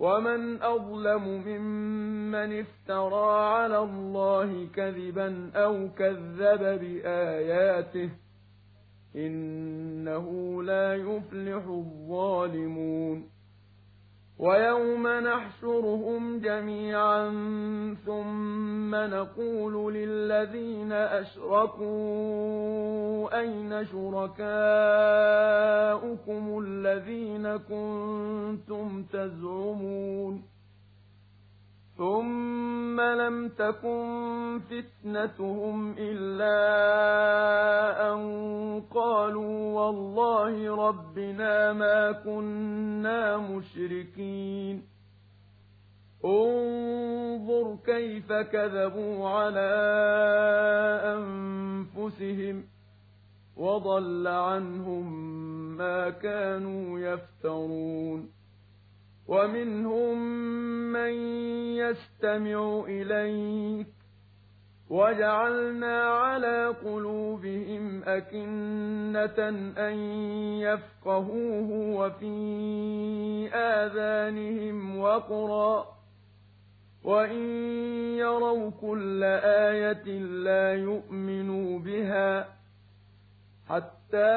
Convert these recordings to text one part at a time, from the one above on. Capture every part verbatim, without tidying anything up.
ومن أظلم ممن افترى على الله كذبا أو كذب بآياته إنه لا يفلح الظالمون ويوم نحشرهم جميعا ثم نقول للذين أشركوا أين شركاؤكم الذين كنتم تزعمون ثم لم تكن فتنتهم إلا أن قالوا والله ربنا ما كنا مشركين انظر كيف كذبوا على أنفسهم وضل عنهم ما كانوا يفترون ومنهم من يستمع إليك وجعلنا على قلوبهم أكنة أن يفقهوه وفي آذانهم وقرا وإن يروا كل آية لا يؤمنوا بها حتى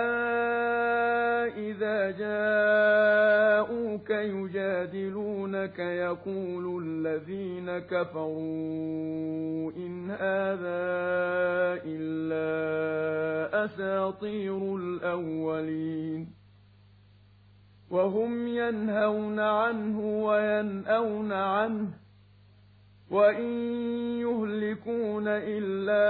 إذا جاءوك يجادلونك يقول الذين كفروا إن هذا إلا أساطير الأولين وهم ينهون عنه وينأون عنه وإن يهلكون إلا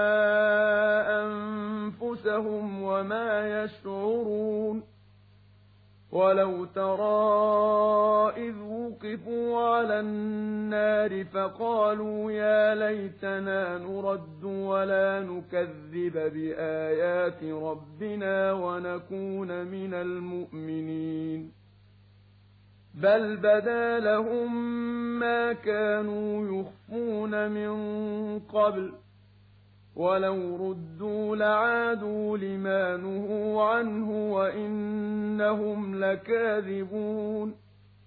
أنفسهم وما يشعرون ولو ترى إذ وقفوا على النار فقالوا يا ليتنا نرد ولا نكذب بآيات ربنا ونكون من المؤمنين بل بدا لهم ما كانوا يخفون من قبل ولو ردوا لعادوا لما نهوا عنه وإنهم لكاذبون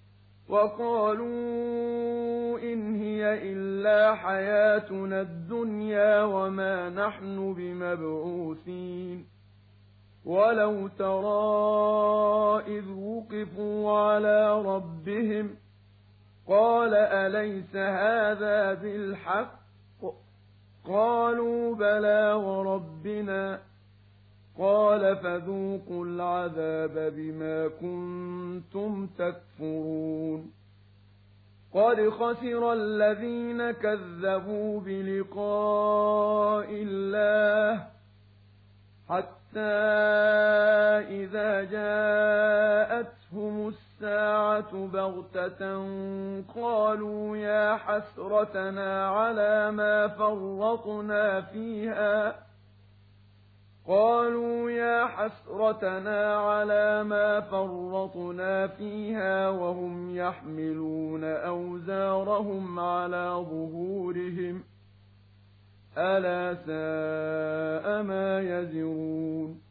وقالوا إن هي إلا حياتنا الدنيا وما نحن بمبعوثين ولو ترى إذ وقفوا على ربهم قال أليس هذا بالحق قالوا بلى وربنا قال فذوقوا العذاب بما كنتم تكفرون قد خسر الذين كذبوا بلقاء الله حتى إذا جاءتهم الساعة بغتة قالوا يا حسرتنا على ما فرطنا فيها قالوا يا حسرتنا على ما فرطنا فيها وهم يحملون أوزارهم على ظهورهم ألا ساء ما يزرون